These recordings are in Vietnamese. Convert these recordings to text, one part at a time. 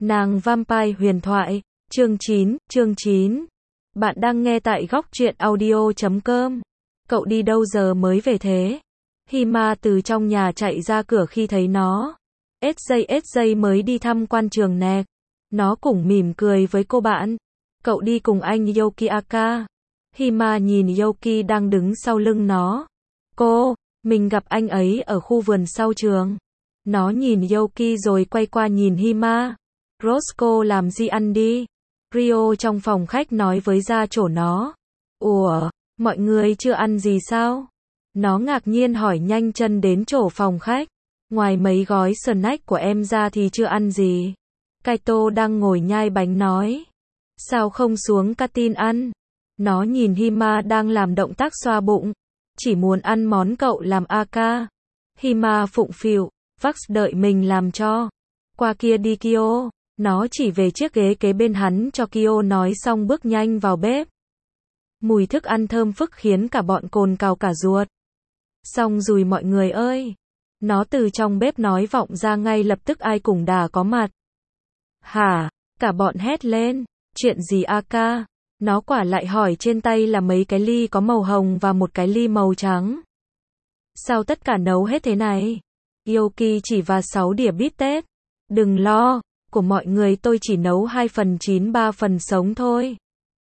Nàng Vampire huyền thoại, chương 9. Bạn đang nghe tại góc truyện audio.com. Cậu đi đâu giờ mới về thế? Hima từ trong nhà chạy ra cửa khi thấy nó. SJ mới đi thăm quan trường nè. Nó cũng mỉm cười với cô bạn. Cậu đi cùng anh Yoki Aka. Hima nhìn Yoki đang đứng sau lưng nó. Mình gặp anh ấy ở khu vườn sau trường. Nó nhìn Yoki rồi quay qua nhìn Hima. Roscoe làm gì ăn đi? Rio trong phòng khách nói với gia chủ nó. Ủa, mọi người chưa ăn gì sao? Nó ngạc nhiên hỏi nhanh chân đến chỗ phòng khách. Ngoài mấy gói snack của em ra thì chưa ăn gì. Kaito đang ngồi nhai bánh nói. Sao không xuống canteen ăn? Nó nhìn Hima đang làm động tác xoa bụng. Chỉ muốn ăn món cậu làm Aka. Hima phụng phịu, Vax đợi mình làm cho. Qua kia đi Kyo. Nó chỉ về chiếc ghế kế bên hắn cho Kyo nói xong bước nhanh vào bếp. Mùi thức ăn thơm phức khiến cả bọn cồn cào cả ruột. Xong rồi mọi người ơi. Nó từ trong bếp nói vọng ra ngay lập tức ai cũng đã có mặt. Hả? Cả bọn hét lên. Chuyện gì Aka? Nó quả lại hỏi trên tay là mấy cái ly có màu hồng và một cái ly màu trắng. Sao tất cả nấu hết thế này? Yoki chỉ và 6 đĩa bít tết. Đừng lo, của mọi người tôi chỉ nấu 2 phần chín 3 phần sống thôi.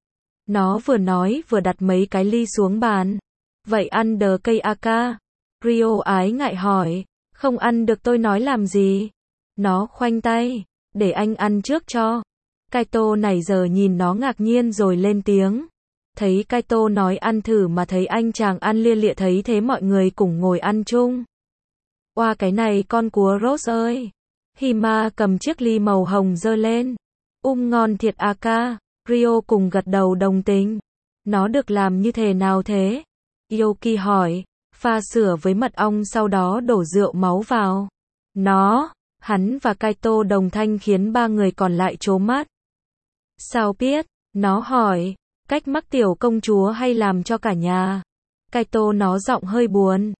Nó vừa nói vừa đặt mấy cái ly xuống bàn. Vậy ăn đờ cây Aka? Rio ái ngại hỏi. Không ăn được tôi nói làm gì? Nó khoanh tay. Để anh ăn trước cho. Kaito này giờ nhìn nó ngạc nhiên rồi lên tiếng. Thấy Kaito nói ăn thử mà thấy anh chàng ăn lia lịa thấy thế mọi người cùng ngồi ăn chung. Oa cái này con cua Rose ơi. Hima cầm chiếc ly màu hồng giơ lên. Ngon thiệt Aka. Rio cùng gật đầu đồng tình. Nó được làm như thế nào thế? Yoki hỏi. Pha sữa với mật ong sau đó đổ rượu máu vào. Hắn và Kaito đồng thanh khiến ba người còn lại trố mắt. Sao biết? Nó hỏi. Cách mắc tiểu công chúa hay làm cho cả nhà? Kaito nó giọng hơi buồn.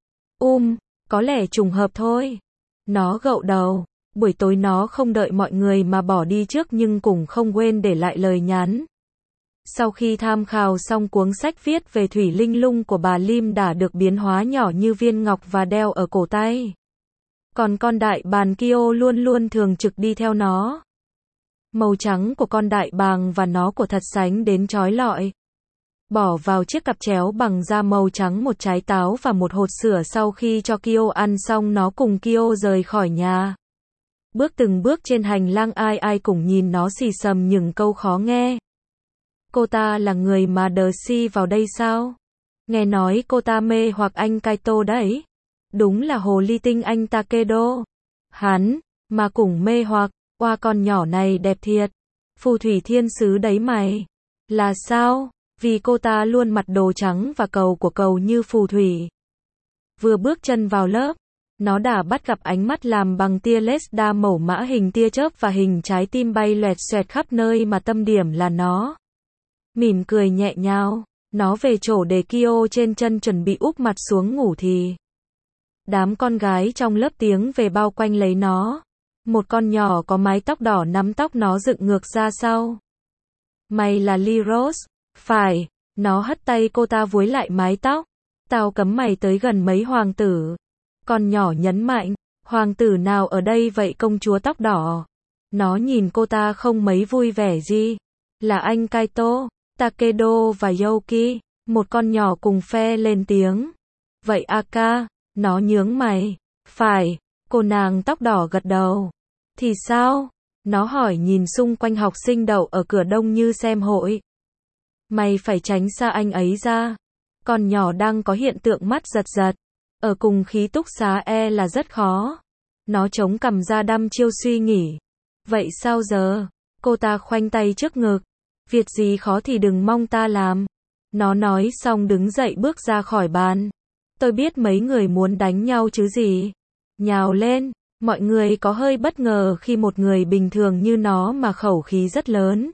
Có lẽ trùng hợp thôi. Nó gậu đầu. Buổi tối nó không đợi mọi người mà bỏ đi trước nhưng cũng không quên để lại lời nhắn. Sau khi tham khảo xong cuốn sách viết về thủy linh lung của bà Lim đã được biến hóa nhỏ như viên ngọc và đeo ở cổ tay. Còn con đại bàng Kyo luôn luôn thường trực đi theo nó. Màu trắng của con đại bàng và nó của thật sánh đến chói lọi. Bỏ vào chiếc cặp chéo bằng da màu trắng một trái táo và một hột sữa sau khi cho Kyo ăn xong nó cùng Kyo rời khỏi nhà. Bước từng bước trên hành lang ai cũng nhìn nó xì xầm những câu khó nghe. Cô ta là người mà Darcy vào đây sao? Nghe nói cô ta mê hoặc anh Kaito đấy. Đúng là hồ ly tinh anh Takedo. Hắn, mà cũng mê hoặc, oa con nhỏ này đẹp thiệt. Phù thủy thiên sứ đấy mày. Là sao? Vì cô ta luôn mặc đồ trắng và cầu của cầu như phù thủy. Vừa bước chân vào lớp, nó đã bắt gặp ánh mắt làm bằng tia laser màu mã hình tia chớp và hình trái tim bay loẹt xoẹt khắp nơi mà tâm điểm là nó. Mỉm cười nhẹ nhàng, nó về chỗ để Kyo trên chân chuẩn bị úp mặt xuống ngủ thì đám con gái trong lớp tiếng về bao quanh lấy nó. Một con nhỏ có mái tóc đỏ nắm tóc nó dựng ngược ra sau. Mày là Lee Rose? Phải, nó hất tay cô ta vúi lại mái tóc. Tao cấm mày tới gần mấy hoàng tử. Con nhỏ nhấn mạnh, hoàng tử nào ở đây vậy công chúa tóc đỏ? Nó nhìn cô ta không mấy vui vẻ gì. Là anh Kaito, Takedo và Yoki. Một con nhỏ cùng phe lên tiếng. Vậy Aka? Nó nhướng mày. Phải, cô nàng tóc đỏ gật đầu. Thì sao? Nó hỏi nhìn xung quanh học sinh đậu ở cửa đông như xem hội. Mày phải tránh xa anh ấy ra. Con nhỏ đang có hiện tượng mắt giật giật. Ở cùng ký túc xá là rất khó. Nó chống cằm ra đăm chiêu suy nghĩ. Vậy sao giờ? Cô ta khoanh tay trước ngực. Việc gì khó thì đừng mong ta làm. Nó nói xong đứng dậy bước ra khỏi bàn. Tôi biết mấy người muốn đánh nhau chứ gì. Nhào lên. Mọi người có hơi bất ngờ khi một người bình thường như nó mà khẩu khí rất lớn.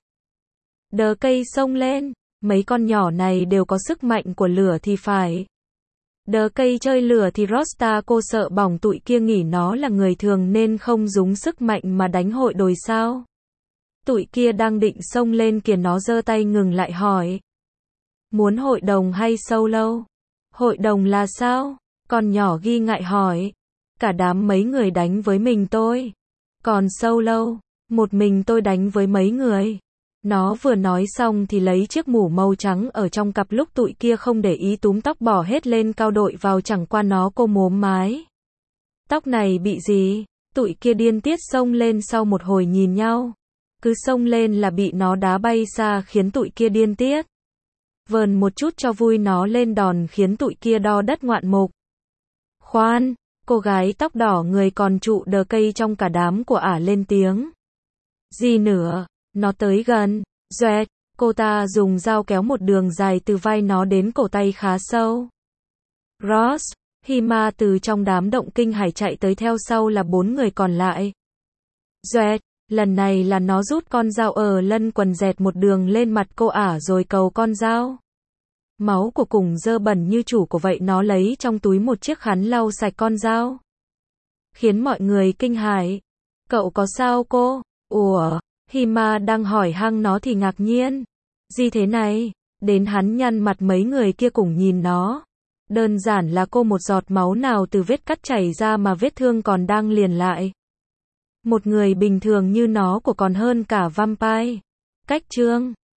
Đờ cây xông lên. Mấy con nhỏ này đều có sức mạnh của lửa thì phải. Đờ cây chơi lửa thì Rosta cô sợ bỏng tụi kia nghĩ nó là người thường nên không dùng sức mạnh mà đánh hội đồi sao. Tụi kia đang định xông lên kìa, nó giơ tay ngừng lại hỏi. Muốn hội đồng hay solo? Hội đồng là sao? Con nhỏ ghi ngại hỏi. Cả đám mấy người đánh với mình tôi. Còn solo, một mình tôi đánh với mấy người. Nó vừa nói xong thì lấy chiếc mũ màu trắng ở trong cặp, lúc tụi kia không để ý túm tóc bỏ hết lên cao đội vào, chẳng qua nó cô mốm mái. Tóc này bị gì? Tụi kia điên tiết xông lên, sau một hồi nhìn nhau. Cứ xông lên là bị nó đá bay xa, khiến tụi kia điên tiết. Vờn một chút cho vui nó lên đòn, khiến tụi kia đo đất ngoạn mục. Khoan, cô gái tóc đỏ người còn trụ đờ cây trong cả đám của ả lên tiếng. Gì nữa? Nó tới gần. Doẹt, cô ta dùng dao kéo một đường dài từ vai nó đến cổ tay khá sâu. Ross, Hima từ trong đám động kinh hải chạy tới, theo sau là 4 người còn lại. Doẹt, lần này là nó rút con dao ở lân quần dẹt một đường lên mặt cô ả rồi cầu con dao. Máu của cùng dơ bẩn như chủ của vậy, nó lấy trong túi một chiếc khăn lau sạch con dao. Khiến mọi người kinh hãi. Cậu có sao cô? Ủa? Hima đang hỏi hăng nó thì ngạc nhiên. Gì thế này? Đến hắn nhăn mặt, mấy người kia cùng nhìn nó. Đơn giản là cô, một giọt máu nào từ vết cắt chảy ra mà vết thương còn đang liền lại. Một người bình thường như nó của còn hơn cả vampire. Cách chương